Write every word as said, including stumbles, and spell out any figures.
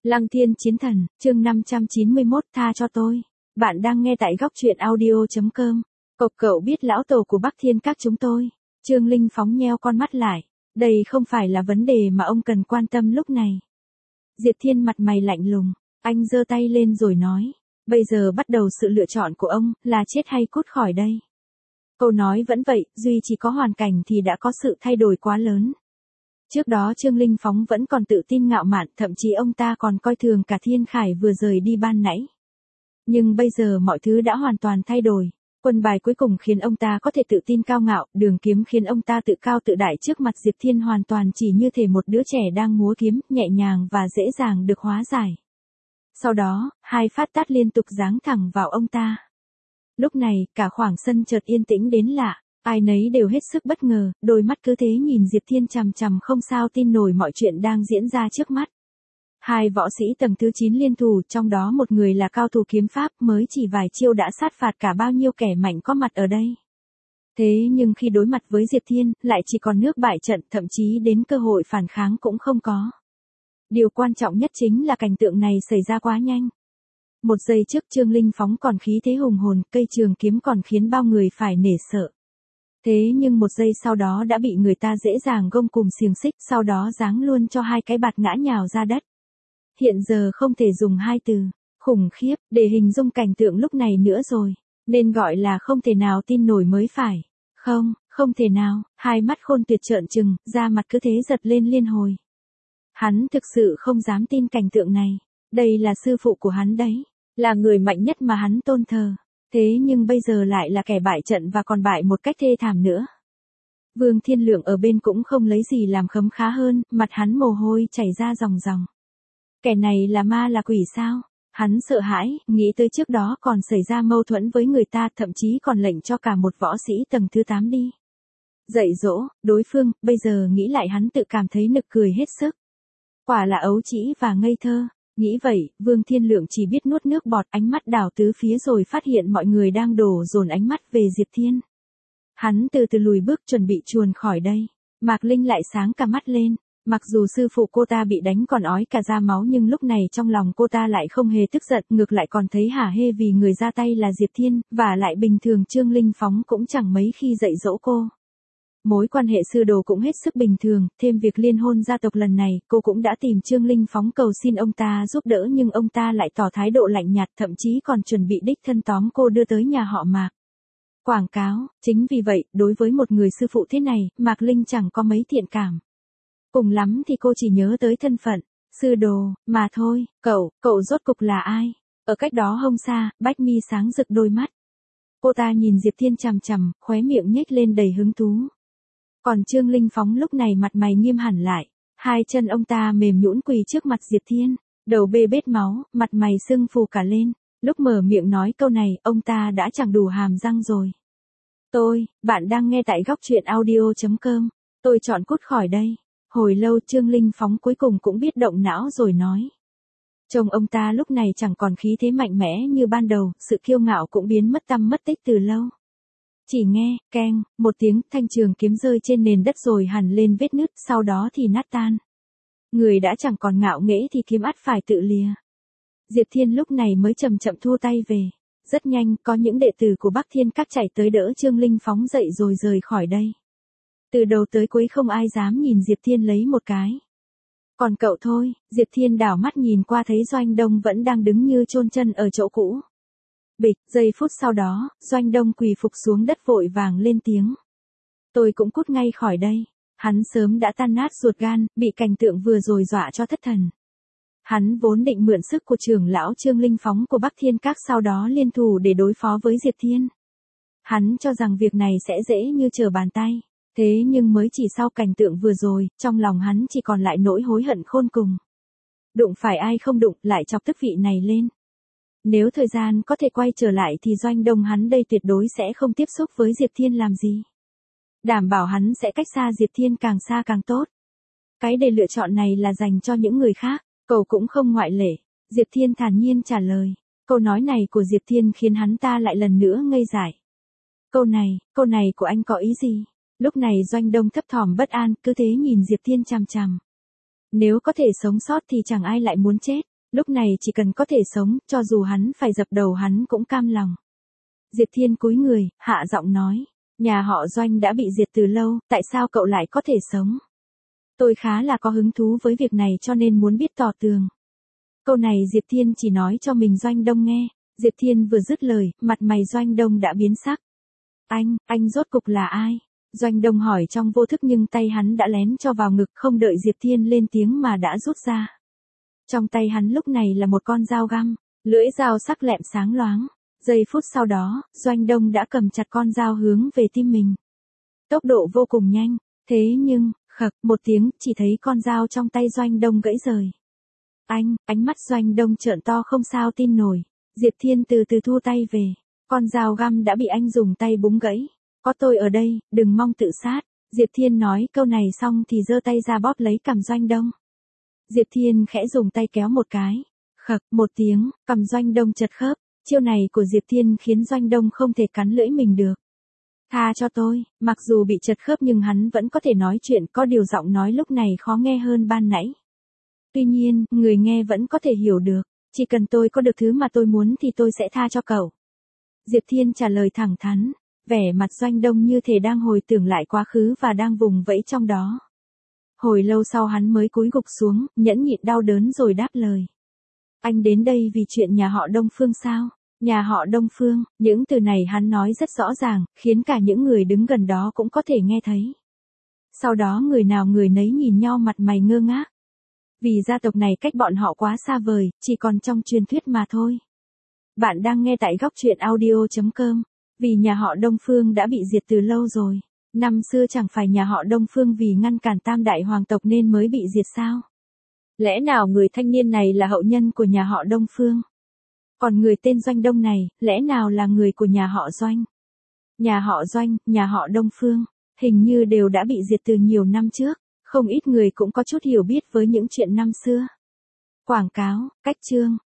Lăng Thiên Chiến Thần, chương năm trăm chín mươi mốt, tha cho tôi. Bạn đang nghe tại góc truyện audio chấm com. Cậu cậu biết lão tổ của Bắc Thiên các chúng tôi. Trương Linh phóng nheo con mắt lại. Đây không phải là vấn đề mà ông cần quan tâm lúc này. Diệp Thiên mặt mày lạnh lùng. Anh giơ tay lên rồi nói. Bây giờ bắt đầu sự lựa chọn của ông, là chết hay cút khỏi đây. Câu nói vẫn vậy, duy chỉ có hoàn cảnh thì đã có sự thay đổi quá lớn. Trước đó Trương Linh Phóng vẫn còn tự tin ngạo mạn, thậm chí ông ta còn coi thường cả Thiên Khải vừa rời đi ban nãy. Nhưng bây giờ mọi thứ đã hoàn toàn thay đổi. Quân bài cuối cùng khiến ông ta có thể tự tin cao ngạo, đường kiếm khiến ông ta tự cao tự đại trước mặt Diệp Thiên hoàn toàn chỉ như thể một đứa trẻ đang múa kiếm, nhẹ nhàng và dễ dàng được hóa giải. Sau đó, hai phát tát liên tục giáng thẳng vào ông ta. Lúc này, cả khoảng sân chợt yên tĩnh đến lạ. Ai nấy đều hết sức bất ngờ, đôi mắt cứ thế nhìn Diệp Thiên chằm chằm không sao tin nổi mọi chuyện đang diễn ra trước mắt. Hai võ sĩ tầng thứ chín liên thủ, trong đó một người là cao thủ kiếm pháp, mới chỉ vài chiêu đã sát phạt cả bao nhiêu kẻ mạnh có mặt ở đây. Thế nhưng khi đối mặt với Diệp Thiên, lại chỉ còn nước bại trận, thậm chí đến cơ hội phản kháng cũng không có. Điều quan trọng nhất chính là cảnh tượng này xảy ra quá nhanh. Một giây trước Trương Linh Phóng còn khí thế hùng hồn, cây trường kiếm còn khiến bao người phải nể sợ. Thế nhưng một giây sau đó đã bị người ta dễ dàng gông cùm xiềng xích, sau đó giáng luôn cho hai cái bạt ngã nhào ra đất. Hiện giờ không thể dùng hai từ khủng khiếp để hình dung cảnh tượng lúc này nữa rồi, nên gọi là không thể nào tin nổi mới phải. Không, không thể nào, hai mắt Khôn Tuyệt trợn trừng, da mặt cứ thế giật lên liên hồi. Hắn thực sự không dám tin cảnh tượng này, đây là sư phụ của hắn đấy, là người mạnh nhất mà hắn tôn thờ. Thế nhưng bây giờ lại là kẻ bại trận và còn bại một cách thê thảm nữa. Vương Thiên Lượng ở bên cũng không lấy gì làm khấm khá hơn, mặt hắn mồ hôi chảy ra ròng ròng. Kẻ này là ma là quỷ sao? Hắn sợ hãi, nghĩ tới trước đó còn xảy ra mâu thuẫn với người ta, thậm chí còn lệnh cho cả một võ sĩ tầng thứ tám đi dạy dỗ đối phương, bây giờ nghĩ lại hắn tự cảm thấy nực cười hết sức. Quả là ấu trĩ và ngây thơ. Nghĩ vậy, Vương Thiên Lượng chỉ biết nuốt nước bọt, ánh mắt đảo tứ phía rồi phát hiện mọi người đang đổ dồn ánh mắt về Diệp Thiên. Hắn từ từ lùi bước chuẩn bị chuồn khỏi đây. Mạc Linh lại sáng cả mắt lên. Mặc dù sư phụ cô ta bị đánh còn ói cả da máu nhưng lúc này trong lòng cô ta lại không hề tức giận, ngược lại còn thấy hả hê vì người ra tay là Diệp Thiên, và lại bình thường Trương Linh Phóng cũng chẳng mấy khi dạy dỗ cô. Mối quan hệ sư đồ cũng hết sức bình thường, thêm việc liên hôn gia tộc lần này, cô cũng đã tìm Trương Linh Phóng cầu xin ông ta giúp đỡ nhưng ông ta lại tỏ thái độ lạnh nhạt, thậm chí còn chuẩn bị đích thân tóm cô đưa tới nhà họ Mạc. Quảng cáo, chính vì vậy, đối với một người sư phụ thế này, Mạc Linh chẳng có mấy thiện cảm. Cùng lắm thì cô chỉ nhớ tới thân phận, sư đồ, mà thôi. Cậu, cậu rốt cục là ai? Ở cách đó hông xa, Bách Mi sáng rực đôi mắt. Cô ta nhìn Diệp Thiên chằm chằm, khóe miệng nhếch lên đầy hứng thú. Còn Trương Linh Phóng lúc này mặt mày nghiêm hẳn lại, hai chân ông ta mềm nhũn quỳ trước mặt Diệp Thiên, đầu bê bết máu, mặt mày sưng phù cả lên, lúc mở miệng nói câu này, ông ta đã chẳng đủ hàm răng rồi. Tôi, bạn đang nghe tại góc truyện audio chấm com, tôi chọn cút khỏi đây. Hồi lâu Trương Linh Phóng cuối cùng cũng biết động não rồi nói. Trông ông ta lúc này chẳng còn khí thế mạnh mẽ như ban đầu, sự kiêu ngạo cũng biến mất tăm mất tích từ lâu. Chỉ nghe, keng, một tiếng, thanh trường kiếm rơi trên nền đất rồi hằn lên vết nứt, sau đó thì nát tan. Người đã chẳng còn ngạo nghễ thì kiếm ắt phải tự lìa. Diệp Thiên lúc này mới chậm chậm thu tay về. Rất nhanh, có những đệ tử của Bắc Thiên các chạy tới đỡ Trương Linh Phóng dậy rồi rời khỏi đây. Từ đầu tới cuối không ai dám nhìn Diệp Thiên lấy một cái. Còn cậu thôi, Diệp Thiên đảo mắt nhìn qua thấy Doanh Đông vẫn đang đứng như chôn chân ở chỗ cũ. Bịch, giây phút sau đó, Doanh Đông quỳ phục xuống đất vội vàng lên tiếng. Tôi cũng cút ngay khỏi đây. Hắn sớm đã tan nát ruột gan, bị cảnh tượng vừa rồi dọa cho thất thần. Hắn vốn định mượn sức của trưởng lão Trương Linh Phóng của Bắc Thiên các sau đó liên thủ để đối phó với Diệp Thiên. Hắn cho rằng việc này sẽ dễ như trở bàn tay. Thế nhưng mới chỉ sau cảnh tượng vừa rồi, trong lòng hắn chỉ còn lại nỗi hối hận khôn cùng. Đụng phải ai không đụng, lại chọc tức vị này lên. Nếu thời gian có thể quay trở lại thì Doanh Đông hắn đây tuyệt đối sẽ không tiếp xúc với Diệp Thiên làm gì. Đảm bảo hắn sẽ cách xa Diệp Thiên càng xa càng tốt. Cái để lựa chọn này là dành cho những người khác, cậu cũng không ngoại lệ. Diệp Thiên thản nhiên trả lời. Câu nói này của Diệp Thiên khiến hắn ta lại lần nữa ngây dại. Câu này, câu này của anh có ý gì? Lúc này Doanh Đông thấp thỏm bất an, cứ thế nhìn Diệp Thiên chằm chằm. Nếu có thể sống sót thì chẳng ai lại muốn chết. Lúc này chỉ cần có thể sống, cho dù hắn phải dập đầu hắn cũng cam lòng. Diệp Thiên cúi người, hạ giọng nói. Nhà họ Doanh đã bị diệt từ lâu, tại sao cậu lại có thể sống? Tôi khá là có hứng thú với việc này cho nên muốn biết tỏ tường. Câu này Diệp Thiên chỉ nói cho mình Doanh Đông nghe. Diệp Thiên vừa dứt lời, mặt mày Doanh Đông đã biến sắc. Anh, anh rốt cục là ai? Doanh Đông hỏi trong vô thức nhưng tay hắn đã lén cho vào ngực không đợi Diệp Thiên lên tiếng mà đã rút ra. Trong tay hắn lúc này là một con dao găm, lưỡi dao sắc lẹm sáng loáng. Giây phút sau đó, Doanh Đông đã cầm chặt con dao hướng về tim mình. Tốc độ vô cùng nhanh, thế nhưng, khặc, một tiếng, chỉ thấy con dao trong tay Doanh Đông gãy rời. Anh, ánh mắt Doanh Đông trợn to không sao tin nổi. Diệp Thiên từ từ thu tay về. Con dao găm đã bị anh dùng tay búng gãy. Có tôi ở đây, đừng mong tự sát. Diệp Thiên nói câu này xong thì giơ tay ra bóp lấy cằm Doanh Đông. Diệp Thiên khẽ dùng tay kéo một cái. Khặc, một tiếng, cằm Doanh Đông chật khớp. Chiêu này của Diệp Thiên khiến Doanh Đông không thể cắn lưỡi mình được. Tha cho tôi, mặc dù bị chật khớp nhưng hắn vẫn có thể nói chuyện, có điều giọng nói lúc này khó nghe hơn ban nãy. Tuy nhiên, người nghe vẫn có thể hiểu được. Chỉ cần tôi có được thứ mà tôi muốn thì tôi sẽ tha cho cậu. Diệp Thiên trả lời thẳng thắn, vẻ mặt Doanh Đông như thể đang hồi tưởng lại quá khứ và đang vùng vẫy trong đó. Hồi lâu sau hắn mới cúi gục xuống, nhẫn nhịn đau đớn rồi đáp lời. Anh đến đây vì chuyện nhà họ Đông Phương sao? Nhà họ Đông Phương, những từ này hắn nói rất rõ ràng, khiến cả những người đứng gần đó cũng có thể nghe thấy. Sau đó người nào người nấy nhìn nhau mặt mày ngơ ngác. Vì gia tộc này cách bọn họ quá xa vời, chỉ còn trong truyền thuyết mà thôi. Bạn đang nghe tại góc truyện audio chấm com. Vì nhà họ Đông Phương đã bị diệt từ lâu rồi. Năm xưa chẳng phải nhà họ Đông Phương vì ngăn cản tam đại hoàng tộc nên mới bị diệt sao? Lẽ nào người thanh niên này là hậu nhân của nhà họ Đông Phương? Còn người tên Doanh Đông này, lẽ nào là người của nhà họ Doanh? Nhà họ Doanh, nhà họ Đông Phương, hình như đều đã bị diệt từ nhiều năm trước. Không ít người cũng có chút hiểu biết với những chuyện năm xưa. Quảng cáo, cách chương.